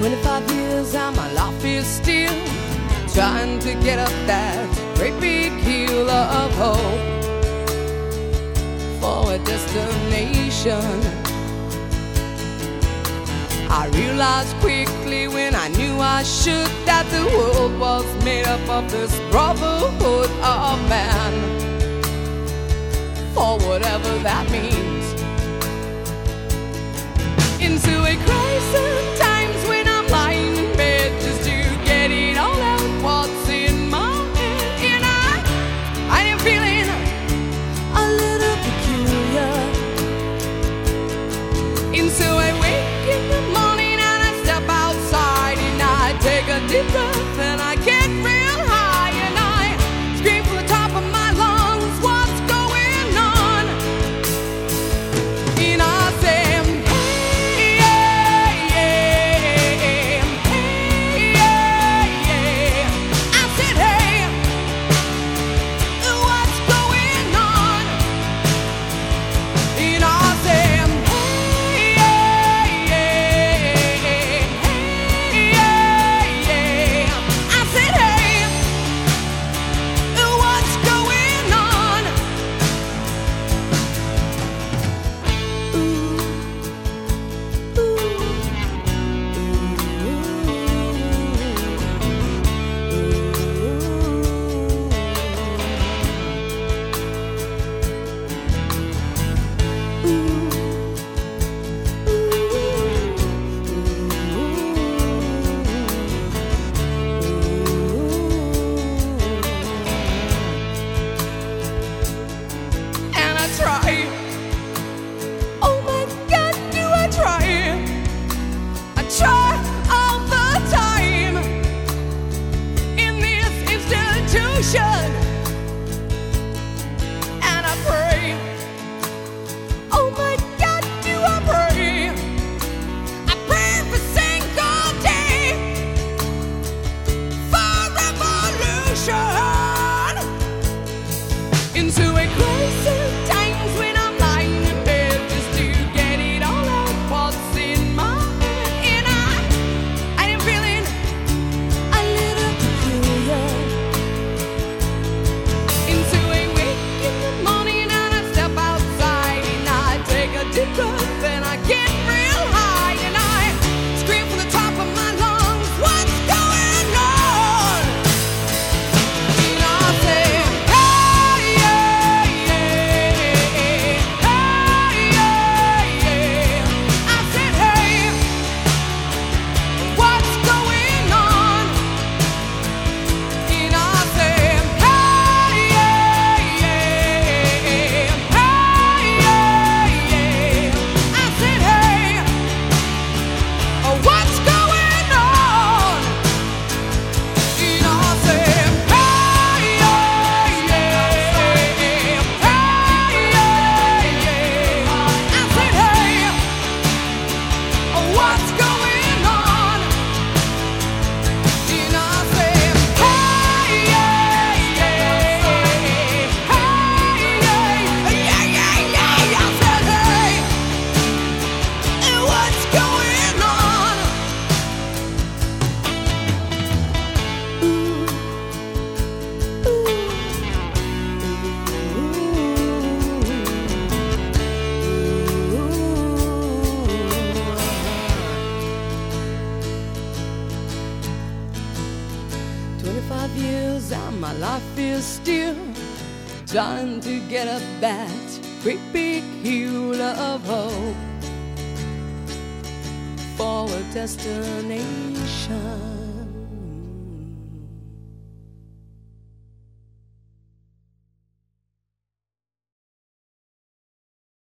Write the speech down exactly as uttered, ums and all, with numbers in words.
Twenty-five years and my life is still trying to get up that great big hill of hope for a destination. I realized quickly when I knew I should that the world was made up of this brotherhood of man, for whatever that means. Into a crisis times when I'm lying in bed just to get it all out what's in my head. And I, I am feeling a little peculiar. And so I wake in the morning and I step outside and I take a deep breath and I get real high and I scream from the top of my lungs, what's going on? And I say, and I pray, oh my God, do I pray? I pray every single day for revolution. Into a crisis times when I'm lying in bed just to get it all out what's in my head. And I, I am feeling a little peculiar. Deep breath and I get real high and I scream from the top of my lungs, what's going on? And I say, hey, yeah, yeah, hey, yeah, yeah. I said, hey, what's going on? And I say, hey, yeah, yeah, hey, yeah. What's going on? And I say, hey, yeah, yeah, hey, yeah, yeah. I said, hey, what's going on? And I say, hey, yeah, yeah, hey, yeah, yeah, yeah, yeah. I said, hey, what's going on? Twenty-five years and my life is still trying to get up that great big hill of hope for a destination.